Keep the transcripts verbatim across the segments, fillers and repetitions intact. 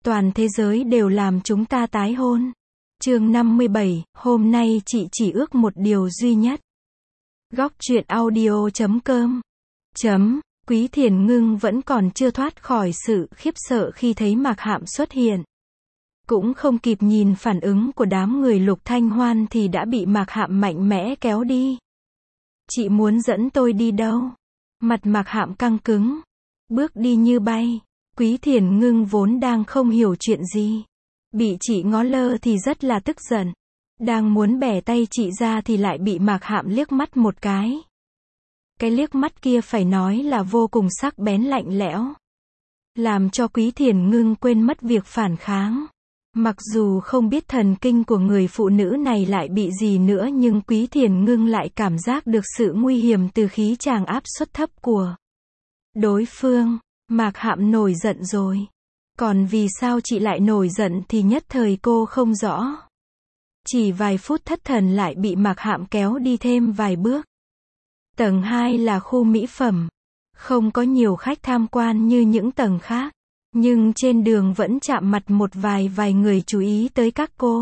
Toàn thế giới đều làm chúng ta tái hôn. Chương năm mươi bảy, hôm nay chị chỉ ước một điều duy nhất. Góc truyện audio chấm com chấm, Quý Thiền Ngưng vẫn còn chưa thoát khỏi sự khiếp sợ khi thấy Mạc Hạm xuất hiện. Cũng không kịp nhìn phản ứng của đám người Lục Thanh Hoan thì đã bị Mạc Hạm mạnh mẽ kéo đi. Chị muốn dẫn tôi đi đâu? Mặt Mạc Hạm căng cứng, bước đi như bay. Quý Thiền Ngưng vốn đang không hiểu chuyện gì. Bị chị ngó lơ thì rất là tức giận. Đang muốn bẻ tay chị ra thì lại bị Mạc Hạm liếc mắt một cái. Cái liếc mắt kia phải nói là vô cùng sắc bén lạnh lẽo. Làm cho Quý Thiền Ngưng quên mất việc phản kháng. Mặc dù không biết thần kinh của người phụ nữ này lại bị gì nữa nhưng Quý Thiền Ngưng lại cảm giác được sự nguy hiểm từ khí tràng áp suất thấp của đối phương. Mạc Hạm nổi giận rồi. Còn vì sao chị lại nổi giận thì nhất thời cô không rõ. Chỉ vài phút thất thần lại bị Mạc Hạm kéo đi thêm vài bước. Tầng hai là khu mỹ phẩm. Không có nhiều khách tham quan như những tầng khác. Nhưng trên đường vẫn chạm mặt một vài vài người chú ý tới các cô.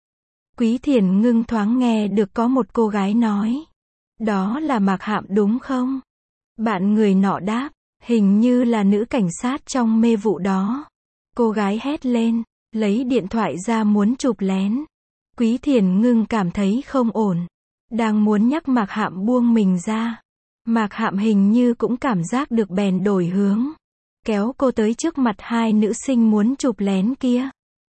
Quý Thiền Ngưng thoáng nghe được có một cô gái nói. Đó là Mạc Hạm đúng không? Bạn người nọ đáp. Hình như là nữ cảnh sát trong mê vụ đó. Cô gái hét lên, lấy điện thoại ra muốn chụp lén. Quý Thiền Ngưng cảm thấy không ổn. Đang muốn nhắc Mạc Hạm buông mình ra. Mạc Hạm hình như cũng cảm giác được bèn đổi hướng. Kéo cô tới trước mặt hai nữ sinh muốn chụp lén kia.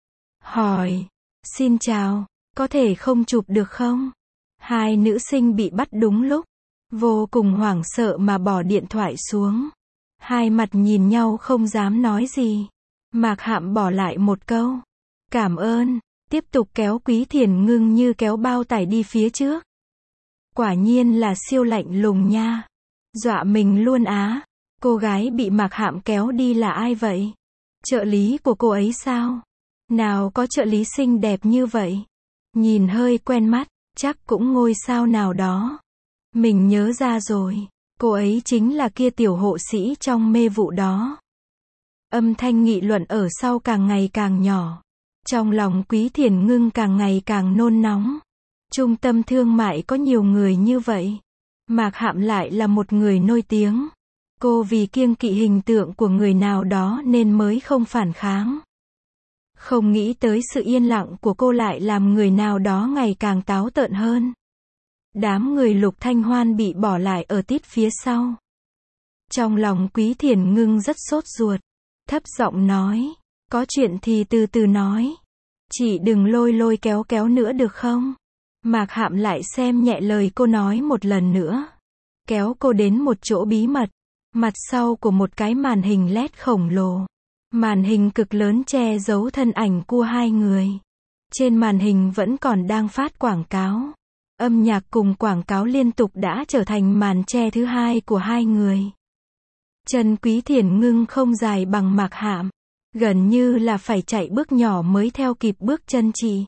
Hỏi, xin chào, có thể không chụp được không? Hai nữ sinh bị bắt đúng lúc. Vô cùng hoảng sợ mà bỏ điện thoại xuống. Hai mặt nhìn nhau không dám nói gì. Mạc Hạm bỏ lại một câu. Cảm ơn. Tiếp tục kéo Quý Thiền Ngưng như kéo bao tải đi phía trước. Quả nhiên là siêu lạnh lùng nha. Dọa mình luôn á. Cô gái bị Mạc Hạm kéo đi là ai vậy? Trợ lý của cô ấy sao? Nào có trợ lý xinh đẹp như vậy? Nhìn hơi quen mắt, chắc cũng ngôi sao nào đó. Mình nhớ ra rồi. Cô ấy chính là kia tiểu hộ sĩ trong mê vụ đó. Âm thanh nghị luận ở sau càng ngày càng nhỏ. Trong lòng Quý Thiền Ngưng càng ngày càng nôn nóng. Trung tâm thương mại có nhiều người như vậy. Mạc Hạm lại là một người nổi tiếng. Cô vì kiêng kỵ hình tượng của người nào đó nên mới không phản kháng. Không nghĩ tới sự yên lặng của cô lại làm người nào đó ngày càng táo tợn hơn. Đám người Lục Thanh Hoan bị bỏ lại ở tít phía sau. Trong lòng Quý Thiền Ngưng rất sốt ruột. Thấp giọng nói. Có chuyện thì từ từ nói. Chị đừng lôi lôi kéo kéo nữa được không? Mạc Hạm lại xem nhẹ lời cô nói một lần nữa. Kéo cô đến một chỗ bí mật. Mặt sau của một cái màn hình led khổng lồ. Màn hình cực lớn che giấu thân ảnh của hai người. Trên màn hình vẫn còn đang phát quảng cáo. Âm nhạc cùng quảng cáo liên tục đã trở thành màn che thứ hai của hai người. Chân Quý Thiền Ngưng không dài bằng Mạc Hạm. Gần như là phải chạy bước nhỏ mới theo kịp bước chân chị.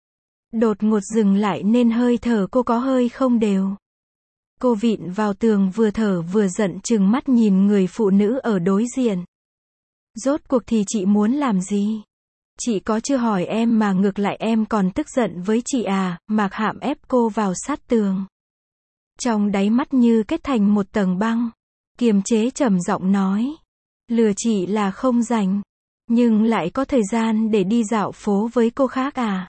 Đột ngột dừng lại nên hơi thở cô có hơi không đều. Cô vịn vào tường vừa thở vừa giận chừng mắt nhìn người phụ nữ ở đối diện. Rốt cuộc thì chị muốn làm gì? Chị có chưa hỏi em mà ngược lại em còn tức giận với chị à? Mạc Hạm ép cô vào sát tường. Trong đáy mắt như kết thành một tầng băng. Kiềm chế trầm giọng nói. Lừa chị là không rảnh. Nhưng lại có thời gian để đi dạo phố với cô khác à?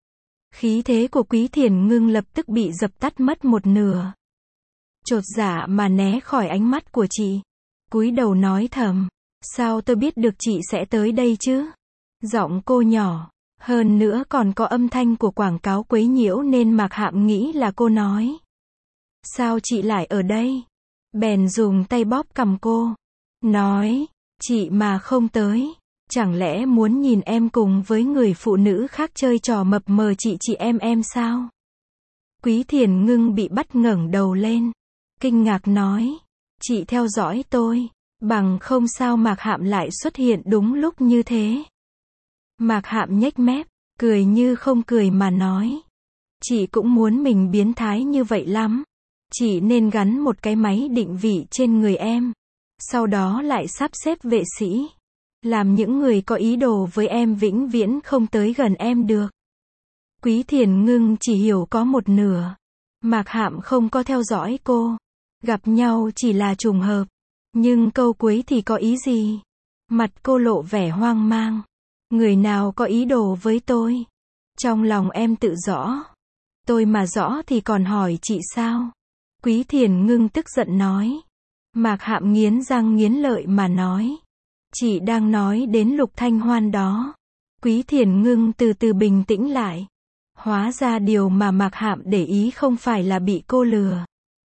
Khí thế của Quý Thiền Ngưng lập tức bị dập tắt mất một nửa. Chột dạ mà né khỏi ánh mắt của chị. Cúi đầu nói thầm. Sao tôi biết được chị sẽ tới đây chứ? Giọng cô nhỏ. Hơn nữa còn có âm thanh của quảng cáo quấy nhiễu nên Mạc Hạm nghĩ là cô nói. Sao chị lại ở đây? Bèn dùng tay bóp cằm cô. Nói. Chị mà không tới. Chẳng lẽ muốn nhìn em cùng với người phụ nữ khác chơi trò mập mờ chị chị em em sao? Quý Thiền Ngưng bị bắt ngẩng đầu lên. Kinh ngạc nói. Chị theo dõi tôi. Bằng không sao Mạc Hạm lại xuất hiện đúng lúc như thế. Mạc Hạm nhếch mép, cười như không cười mà nói. Chị cũng muốn mình biến thái như vậy lắm. Chị nên gắn một cái máy định vị trên người em. Sau đó lại sắp xếp vệ sĩ. Làm những người có ý đồ với em vĩnh viễn không tới gần em được. Quý Thiền Ngưng chỉ hiểu có một nửa. Mạc Hạm không có theo dõi cô. Gặp nhau chỉ là trùng hợp. Nhưng câu cuối thì có ý gì? Mặt cô lộ vẻ hoang mang. Người nào có ý đồ với tôi? Trong lòng em tự rõ. Tôi mà rõ thì còn hỏi chị sao? Quý Thiền Ngưng tức giận nói. Mạc Hạm nghiến răng nghiến lợi mà nói. Chị đang nói đến Lục Thanh Hoan đó. Quý Thiền Ngưng từ từ bình tĩnh lại. Hóa ra điều mà Mạc Hạm để ý không phải là bị cô lừa.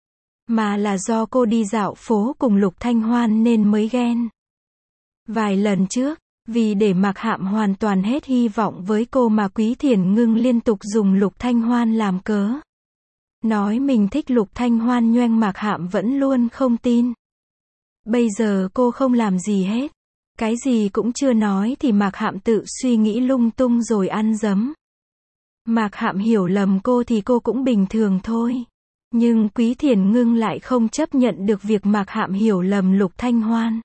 Mà là do cô đi dạo phố cùng Lục Thanh Hoan nên mới ghen. Vài lần trước, vì để Mạc Hạm hoàn toàn hết hy vọng với cô mà Quý Thiền Ngưng liên tục dùng Lục Thanh Hoan làm cớ. Nói mình thích Lục Thanh Hoan nhoẻng Mạc Hạm vẫn luôn không tin. Bây giờ cô không làm gì hết. Cái gì cũng chưa nói thì Mạc Hạm tự suy nghĩ lung tung rồi ăn dấm. Mạc Hạm hiểu lầm cô thì cô cũng bình thường thôi. Nhưng Quý Thiền Ngưng lại không chấp nhận được việc Mạc Hạm hiểu lầm Lục Thanh Hoan.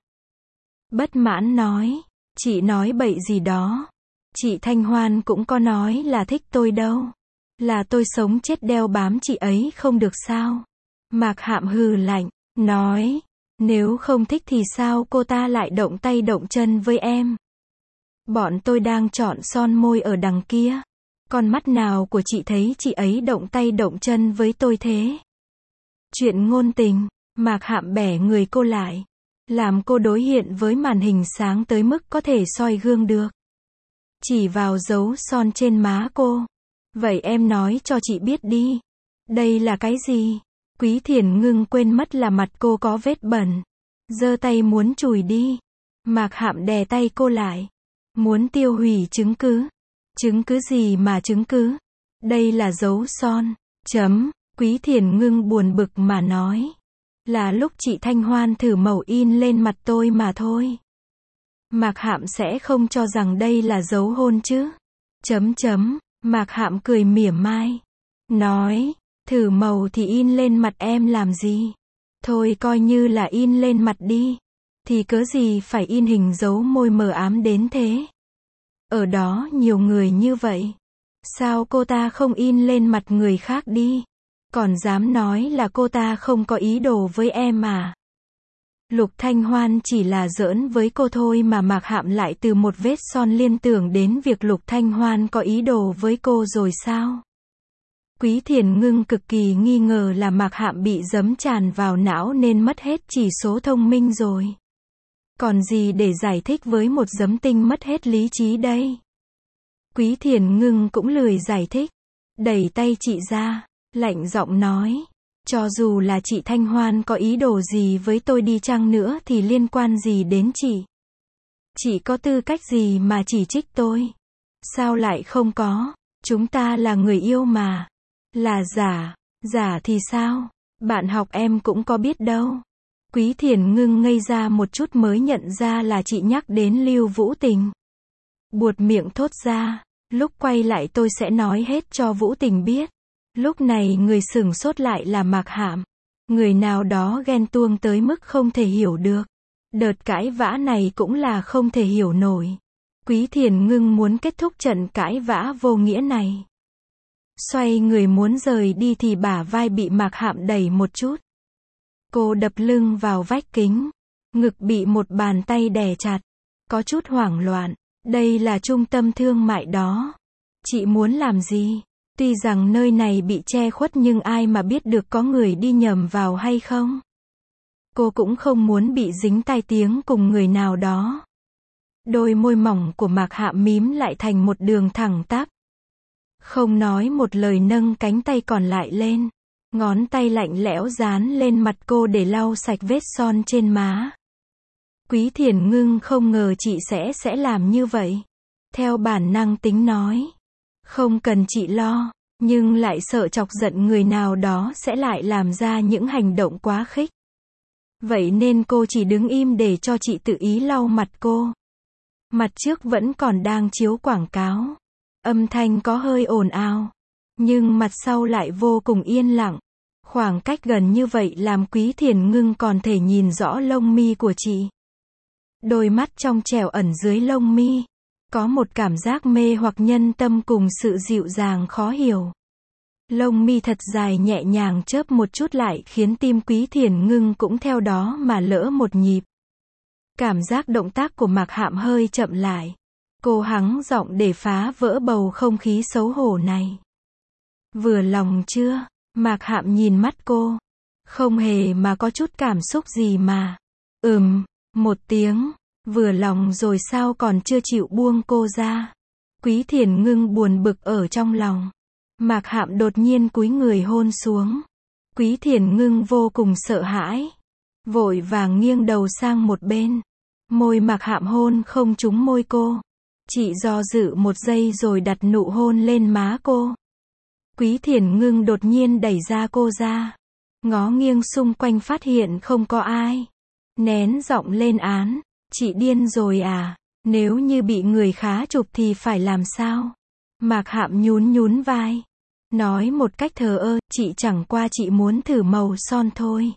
Bất mãn nói, chị nói bậy gì đó. Chị Thanh Hoan cũng có nói là thích tôi đâu. Là tôi sống chết đeo bám chị ấy không được sao? Mạc Hạm hừ lạnh, nói, nếu không thích thì sao cô ta lại động tay động chân với em? Bọn tôi đang chọn son môi ở đằng kia. Con mắt nào của chị thấy chị ấy động tay động chân với tôi thế? Chuyện ngôn tình, Mạc Hạm bẻ người cô lại. Làm cô đối hiện với màn hình sáng tới mức có thể soi gương được. Chỉ vào dấu son trên má cô. Vậy em nói cho chị biết đi. Đây là cái gì? Quý Thiền Ngưng quên mất là mặt cô có vết bẩn. Giơ tay muốn chùi đi. Mạc Hạm đè tay cô lại. Muốn tiêu hủy chứng cứ. Chứng cứ gì mà chứng cứ? Đây là dấu son. Chấm. Quý Thiền Ngưng buồn bực mà nói. Là lúc chị Thanh Hoan thử màu in lên mặt tôi mà thôi. Mạc Hạm sẽ không cho rằng đây là dấu hôn chứ. Chấm chấm. Mạc Hạm cười mỉa mai. Nói, thử màu thì in lên mặt em làm gì? Thôi coi như là in lên mặt đi. Thì cớ gì phải in hình dấu môi mờ ám đến thế? Ở đó nhiều người như vậy. Sao cô ta không in lên mặt người khác đi? Còn dám nói là cô ta không có ý đồ với em à? Lục Thanh Hoan chỉ là giỡn với cô thôi mà Mạc Hạm lại từ một vết son liên tưởng đến việc Lục Thanh Hoan có ý đồ với cô rồi sao? Quý Thiền Ngưng cực kỳ nghi ngờ là Mạc Hạm bị giấm tràn vào não nên mất hết chỉ số thông minh rồi. Còn gì để giải thích với một giấm tinh mất hết lý trí đây? Quý Thiền Ngưng cũng lười giải thích. Đẩy tay chị ra, lạnh giọng nói. Cho dù là chị Thanh Hoan có ý đồ gì với tôi đi chăng nữa thì liên quan gì đến chị? Chị có tư cách gì mà chỉ trích tôi? Sao lại không có? Chúng ta là người yêu mà. Là giả. Giả thì sao? Bạn học em cũng có biết đâu. Quý Thiền Ngưng ngây ra một chút mới nhận ra là chị nhắc đến Lưu Vũ Tình. Buột miệng thốt ra. Lúc quay lại tôi sẽ nói hết cho Vũ Tình biết. Lúc này người sửng sốt lại là Mạc Hạm. Người nào đó ghen tuông tới mức không thể hiểu được. Đợt cãi vã này cũng là không thể hiểu nổi. Quý Thiền Ngưng muốn kết thúc trận cãi vã vô nghĩa này. Xoay người muốn rời đi thì bả vai bị Mạc Hạm đẩy một chút. Cô đập lưng vào vách kính. Ngực bị một bàn tay đè chặt. Có chút hoảng loạn. Đây là trung tâm thương mại đó. Chị muốn làm gì? Tuy rằng nơi này bị che khuất nhưng ai mà biết được có người đi nhầm vào hay không? Cô cũng không muốn bị dính tai tiếng cùng người nào đó. Đôi môi mỏng của Mạc Hạm mím lại thành một đường thẳng tắp. Không nói một lời nâng cánh tay còn lại lên. Ngón tay lạnh lẽo dán lên mặt cô để lau sạch vết son trên má. Quý Thiền Ngưng không ngờ chị sẽ sẽ làm như vậy. Theo bản năng tính nói. Không cần chị lo, nhưng lại sợ chọc giận người nào đó sẽ lại làm ra những hành động quá khích. Vậy nên cô chỉ đứng im để cho chị tự ý lau mặt cô. Mặt trước vẫn còn đang chiếu quảng cáo. Âm thanh có hơi ồn ào. Nhưng mặt sau lại vô cùng yên lặng. Khoảng cách gần như vậy làm Quý Thiền Ngưng còn thể nhìn rõ lông mi của chị. Đôi mắt trong trẻo ẩn dưới lông mi. Có một cảm giác mê hoặc nhân tâm cùng sự dịu dàng khó hiểu. Lông mi thật dài nhẹ nhàng chớp một chút lại khiến tim Quý Thiền Ngưng cũng theo đó mà lỡ một nhịp. Cảm giác động tác của Mạc Hạm hơi chậm lại. Cô hắng giọng để phá vỡ bầu không khí xấu hổ này. Vừa lòng chưa? Mạc Hạm nhìn mắt cô. Không hề mà có chút cảm xúc gì mà. Ừm, một tiếng. Vừa lòng rồi sao còn chưa chịu buông cô ra. Quý Thiền Ngưng buồn bực ở trong lòng. Mạc Hạm đột nhiên cúi người hôn xuống. Quý Thiền Ngưng vô cùng sợ hãi. Vội vàng nghiêng đầu sang một bên. Môi Mạc Hạm hôn không trúng môi cô. Chị do dự một giây rồi đặt nụ hôn lên má cô. Quý Thiền Ngưng đột nhiên đẩy ra cô ra. Ngó nghiêng xung quanh phát hiện không có ai. Nén giọng lên án. Chị điên rồi à? Nếu như bị người khá chụp thì phải làm sao? Mạc Hạm nhún nhún vai. Nói một cách thờ ơ, chị chẳng qua chị muốn thử màu son thôi.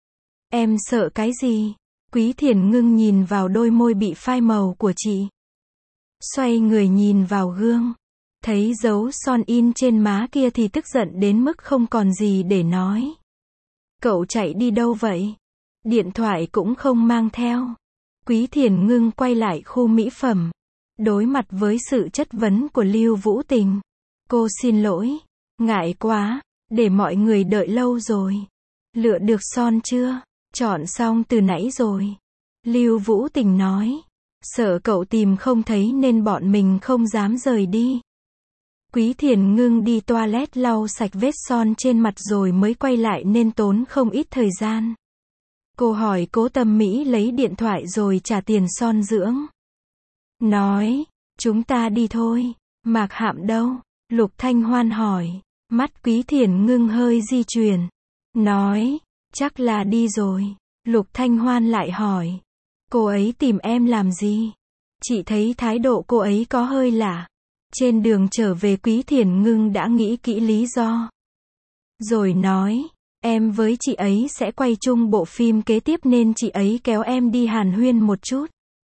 Em sợ cái gì? Quý Thiền Ngưng nhìn vào đôi môi bị phai màu của chị. Xoay người nhìn vào gương. Thấy dấu son in trên má kia thì tức giận đến mức không còn gì để nói. Cậu chạy đi đâu vậy? Điện thoại cũng không mang theo. Quý Thiền Ngưng quay lại khu mỹ phẩm. Đối mặt với sự chất vấn của Lưu Vũ Tình. Cô xin lỗi. Ngại quá. Để mọi người đợi lâu rồi. Lựa được son chưa? Chọn xong từ nãy rồi. Lưu Vũ Tình nói. Sợ cậu tìm không thấy nên bọn mình không dám rời đi. Quý Thiền Ngưng đi toilet lau sạch vết son trên mặt rồi mới quay lại nên tốn không ít thời gian. Cô hỏi Cố Tâm Mỹ lấy điện thoại rồi trả tiền son dưỡng. Nói, chúng ta đi thôi. Mạc Hạm đâu? Lục Thanh Hoan hỏi. Mắt Quý Thiền Ngưng hơi di chuyển. Nói, chắc là đi rồi. Lục Thanh Hoan lại hỏi. Cô ấy tìm em làm gì? Chị thấy thái độ cô ấy có hơi lạ. Trên đường trở về Quý Thiền Ngưng đã nghĩ kỹ lý do. Rồi nói, em với chị ấy sẽ quay chung bộ phim kế tiếp nên chị ấy kéo em đi hàn huyên một chút.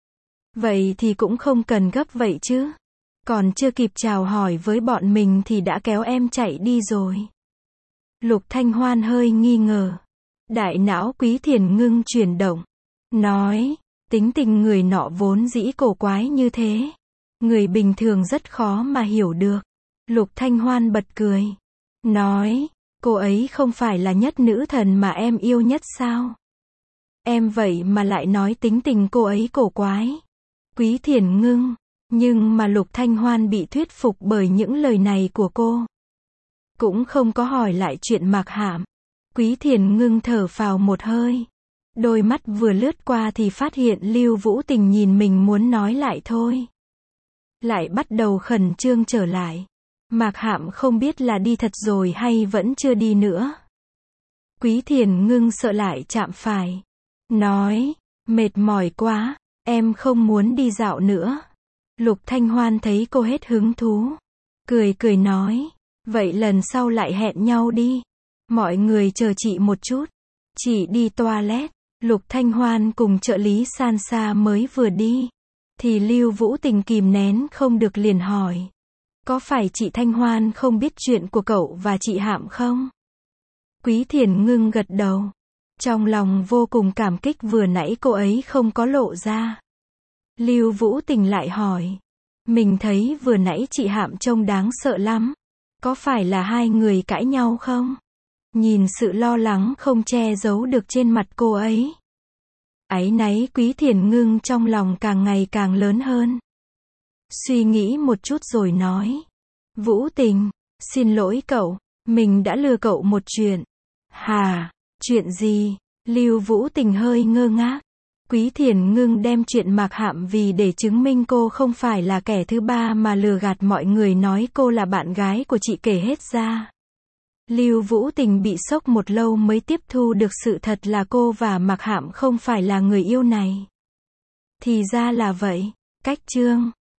Vậy thì cũng không cần gấp vậy chứ. Còn chưa kịp chào hỏi với bọn mình thì đã kéo em chạy đi rồi. Lục Thanh Hoan hơi nghi ngờ. Đại não Quý Thiền Ngưng chuyển động. Nói, tính tình người nọ vốn dĩ cổ quái như thế. Người bình thường rất khó mà hiểu được. Lục Thanh Hoan bật cười. Nói, cô ấy không phải là nhất nữ thần mà em yêu nhất sao? Em vậy mà lại nói tính tình cô ấy cổ quái. Quý Thiền Ngưng. Nhưng mà Lục Thanh Hoan bị thuyết phục bởi những lời này của cô. Cũng không có hỏi lại chuyện Mạc Hạm. Quý Thiền Ngưng thở phào một hơi. Đôi mắt vừa lướt qua thì phát hiện Lưu Vũ Tình nhìn mình muốn nói lại thôi. Lại bắt đầu khẩn trương trở lại. Mạc Hạm không biết là đi thật rồi hay vẫn chưa đi nữa. Quý Thiền Ngưng sợ lại chạm phải. Nói, mệt mỏi quá, em không muốn đi dạo nữa. Lục Thanh Hoan thấy cô hết hứng thú. Cười cười nói, vậy lần sau lại hẹn nhau đi. Mọi người chờ chị một chút. Chị đi toilet. Lục Thanh Hoan cùng trợ lý San Sa mới vừa đi. Thì Lưu Vũ Tình kìm nén không được liền hỏi. Có phải chị Thanh Hoan không biết chuyện của cậu và chị Hạm không? Quý Thiền Ngưng gật đầu. Trong lòng vô cùng cảm kích vừa nãy cô ấy không có lộ ra. Lưu Vũ Tình lại hỏi. Mình thấy vừa nãy chị Hạm trông đáng sợ lắm. Có phải là hai người cãi nhau không? Nhìn sự lo lắng không che giấu được trên mặt cô ấy. Áy náy Quý Thiền Ngưng trong lòng càng ngày càng lớn hơn. Suy nghĩ một chút rồi nói. Vũ Tình, xin lỗi cậu, mình đã lừa cậu một chuyện. Hà, chuyện gì? Lưu Vũ Tình hơi ngơ ngác. Quý Thiền Ngưng đem chuyện Mạc Hạm vì để chứng minh cô không phải là kẻ thứ ba mà lừa gạt mọi người nói cô là bạn gái của chị kể hết ra. Lưu Vũ Tình bị sốc một lâu mới tiếp thu được sự thật là cô và Mạc Hạm không phải là người yêu này. Thì ra là vậy. Cách chương